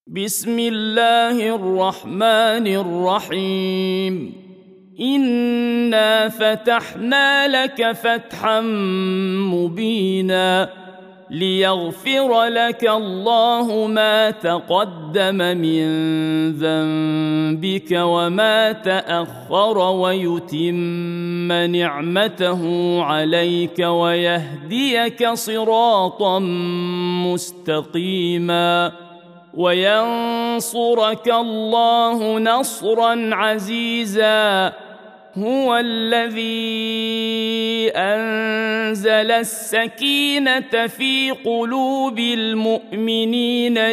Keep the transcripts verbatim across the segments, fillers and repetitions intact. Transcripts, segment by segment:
بسم الله الرحمن الرحيم إنا فتحنا لك فتحا مبينا ليغفر لك الله ما تقدم من ذنبك وما تأخر ويتم نعمته عليك ويهديك صراطا مستقيما وينصرك الله نصرا عزيزا هو الذي أنزل السكينة في قلوب المؤمنين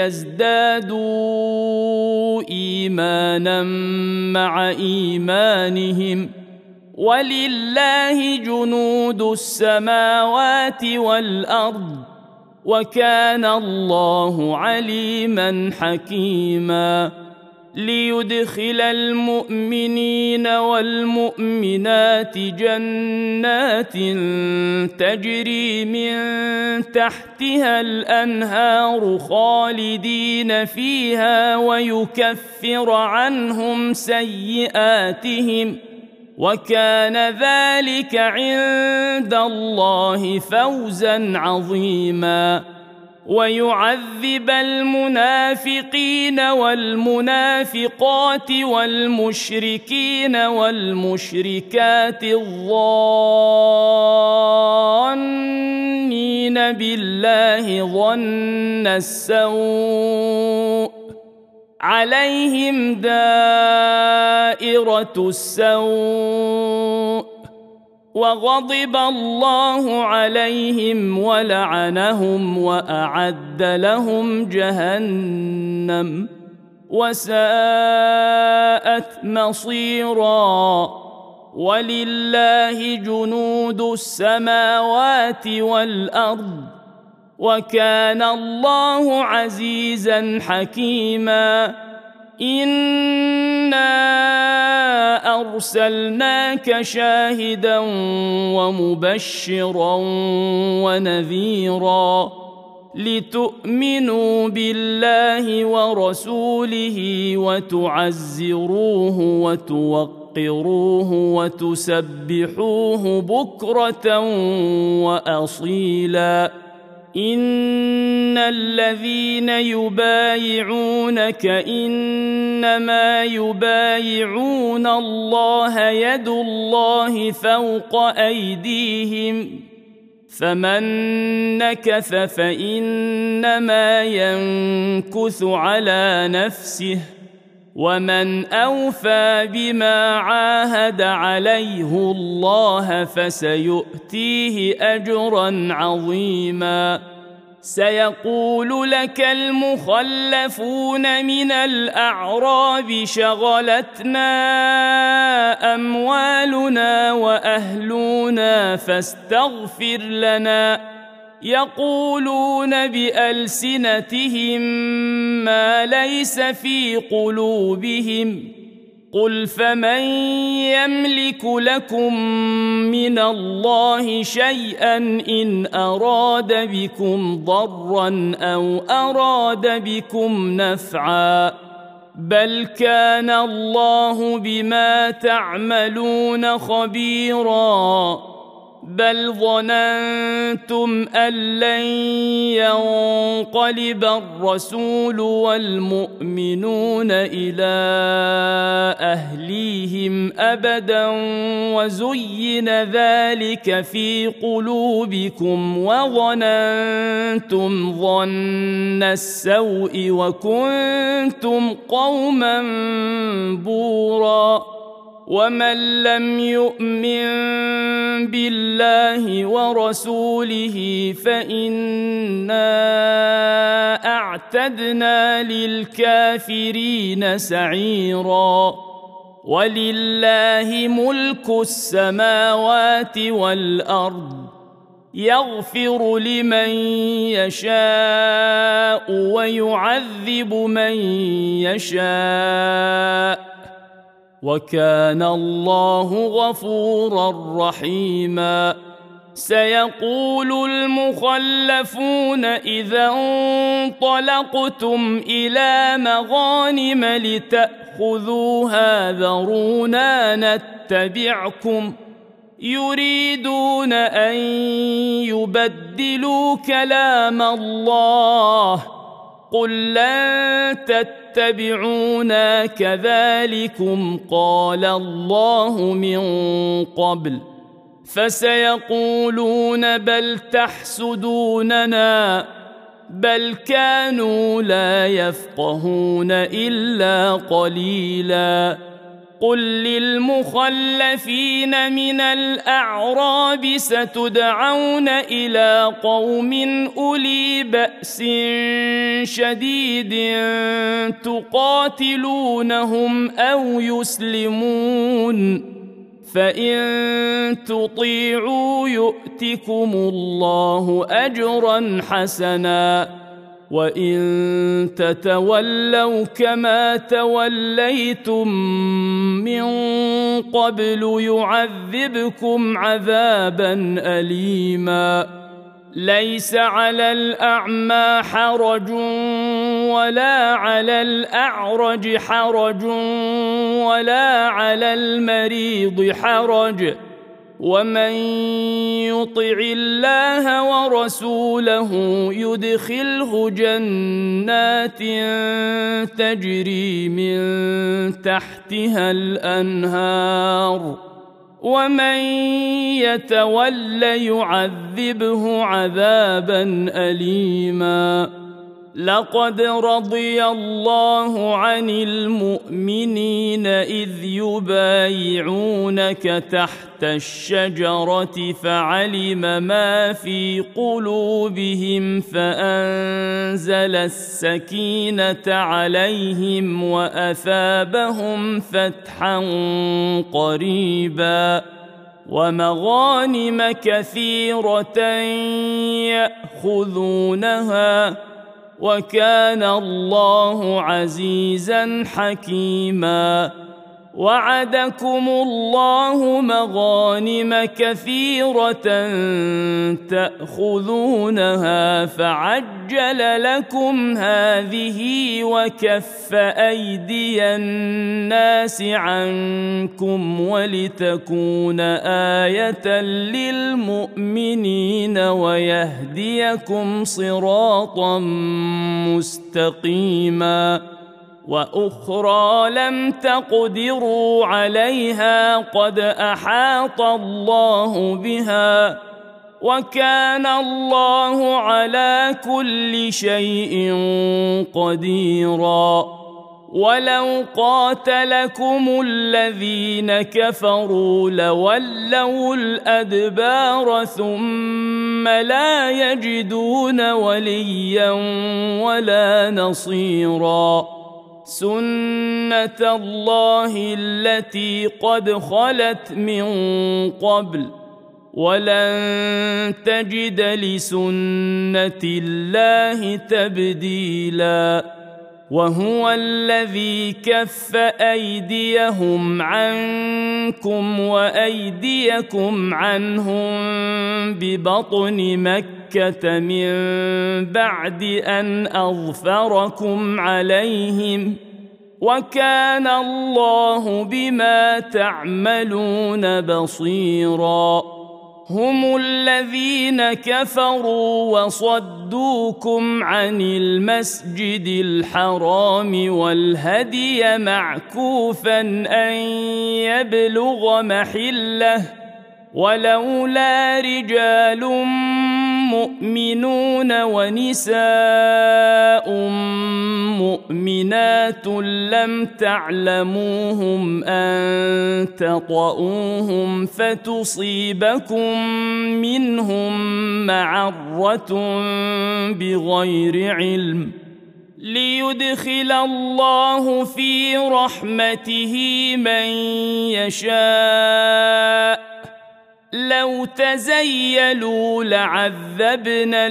ليزدادوا إيمانا مع إيمانهم ولله جنود السماوات والأرض وكان الله عليما حكيما ليدخل المؤمنين والمؤمنات جنات تجري من تحتها الأنهار خالدين فيها ويكفر عنهم سيئاتهم وكان ذلك عند الله فوزا عظيما ويعذب المنافقين والمنافقات والمشركين والمشركات الظانين بالله ظن السوء عليهم دائرة السوء وغضب الله عليهم ولعنهم وأعد لهم جهنم وساءت مصيرا ولله جنود السماوات والأرض وكان الله عزيزا حكيما إنا أرسلناك شاهدا ومبشرا ونذيرا لتؤمنوا بالله ورسوله وتعزروه وتوقروه وتسبحوه بكرة وأصيلا إن الذين يبايعونك إنما يبايعون الله يد الله فوق أيديهم فمن نكث فإنما ينكث على نفسه ومن أوفى بما عاهد عليه الله فسيؤتيه أجرا عظيما سيقول لك المخلفون من الأعراب شغلتنا أموالنا وأهلنا فاستغفر لنا يقولون بألسنتهم ما ليس في قلوبهم قل فمن يملك لكم من الله شيئا إن أراد بكم ضرا أو أراد بكم نفعا بل كان الله بما تعملون خبيرا بل ظننتم أن لن ينقلب الرسول والمؤمنون إلى أهليهم أبدا وزين ذلك في قلوبكم وظننتم ظن السوء وكنتم قوما بورا ومن لم يؤمن بالله ورسوله فإنا أعتدنا للكافرين سعيرا ولله ملك السماوات والأرض يغفر لمن يشاء ويعذب من يشاء وكان الله غفورا رحيما سيقول المخلفون إذا انطلقتم إلى مغانم لتأخذوها ذرونا نتبعكم يريدون أن يبدلوا كلام الله قل لن تتبعونا كذلكم قال الله من قبل فسيقولون بل تحسدوننا بل كانوا لا يفقهون إلا قليلا قل للمخلفين من الأعراب ستدعون إلى قوم أولي بأس شديد تقاتلونهم أو يسلمون فإن تطيعوا يؤتكم الله أجرا حسنا وإن تتولوا كما توليتم من قبل يعذبكم عذابا أليما ليس على الأعمى حرج ولا على الأعرج حرج ولا على المريض حرج ومن يطع الله ورسوله يدخله جنات تجري من تحتها الأنهار ومن يتول يعذبه عذابا أليما لقد رضي الله عن المؤمنين إذ يبايعونك تحت الشجرة فعلم ما في قلوبهم فأنزل السكينة عليهم وأثابهم فتحا قريبا ومغانم كثيرة يأخذونها وكان الله عزيزا حكيما وعدكم الله مغانم كثيرة تأخذونها فعجل لكم هذه وكف أيدي الناس عنكم ولتكون آية للمؤمنين ويهديكم صراطا مستقيما وأخرى لم تقدروا عليها قد أحاط الله بها وكان الله على كل شيء قديرا ولو قاتلكم الذين كفروا لولوا الأدبار ثم لا يجدون وليا ولا نصيرا سنة الله التي قد خلت من قبل ولن تجد لسنة الله تبديلا وهو الذي كف أيديهم عنكم وأيديكم عنهم ببطن مكة من بعد أن أظفركم عليهم وكان الله بما تعملون بصيرا هم الذين كفروا وصدوكم عن المسجد الحرام والهدي معكوفا أن يبلغ محله ولولا رجال مؤمنون ونساء مؤمنات لم تعلموهم أن تطؤوهم فتصيبكم منهم معرة بغير علم ليدخل الله في رحمته من يشاء لو تزيلوا لعذبنا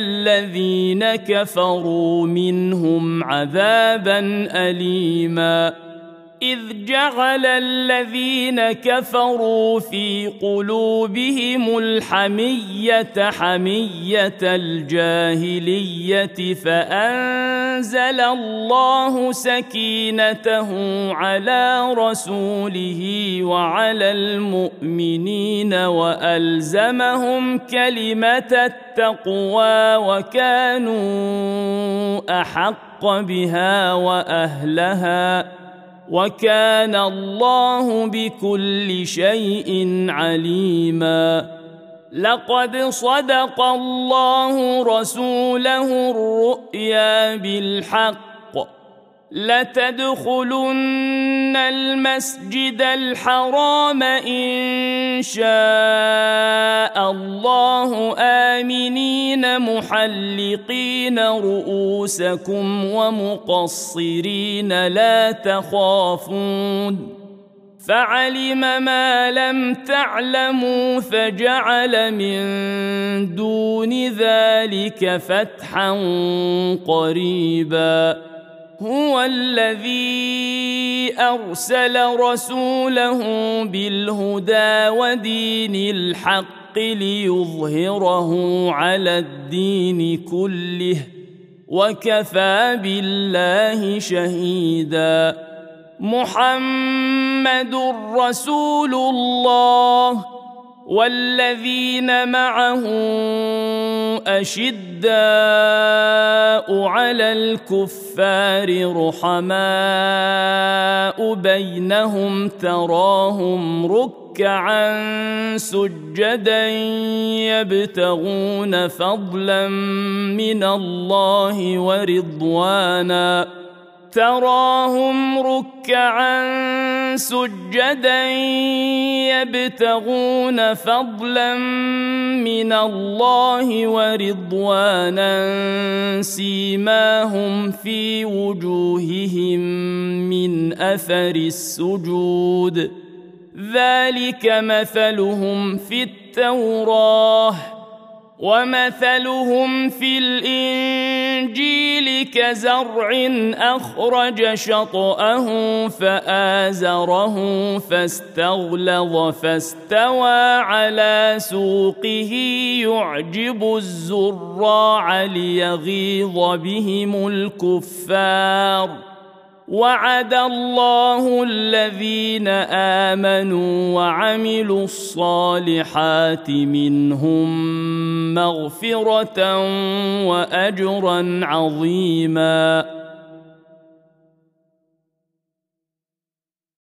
الذين كفروا منهم عذابا أليما إذ جعل الذين كفروا في قلوبهم الحمية حمية الجاهلية فأنزل الله سكينته على رسوله وعلى المؤمنين وألزمهم كلمة التقوى وكانوا أحق بها وأهلها وكان الله بكل شيء عليما. لقد صدق الله رسوله الرؤيا بالحق لتدخلن المسجد الحرام إن شاء الله آمنين محلقين رؤوسكم ومقصرين لا تخافون فعلم ما لم تعلموا فجعل من دون ذلك فتحا قريبا. هو الذي أرسل رسوله بالهدى ودين الحق ليظهره على الدين كله وكفى بالله شهيدا. محمد رسول الله والذين معه أشداء على الكفار رحماء بينهم تراهم ركعا سجدا يبتغون فضلا من الله ورضوانا تراهم ركعا سجدا يبتغون فضلا من الله ورضوانا سيماهم في وجوههم من أثر السجود ذلك مثلهم في التوراة ومثلهم في الإنجيل كزرع أخرج شطأه فآزره فاستغلظ فاستوى على سوقه يعجب الزراع ليغيظ بهم الكفار. وعد الله الذين آمنوا وعملوا الصالحات منهم مغفرة وأجرا عظيما.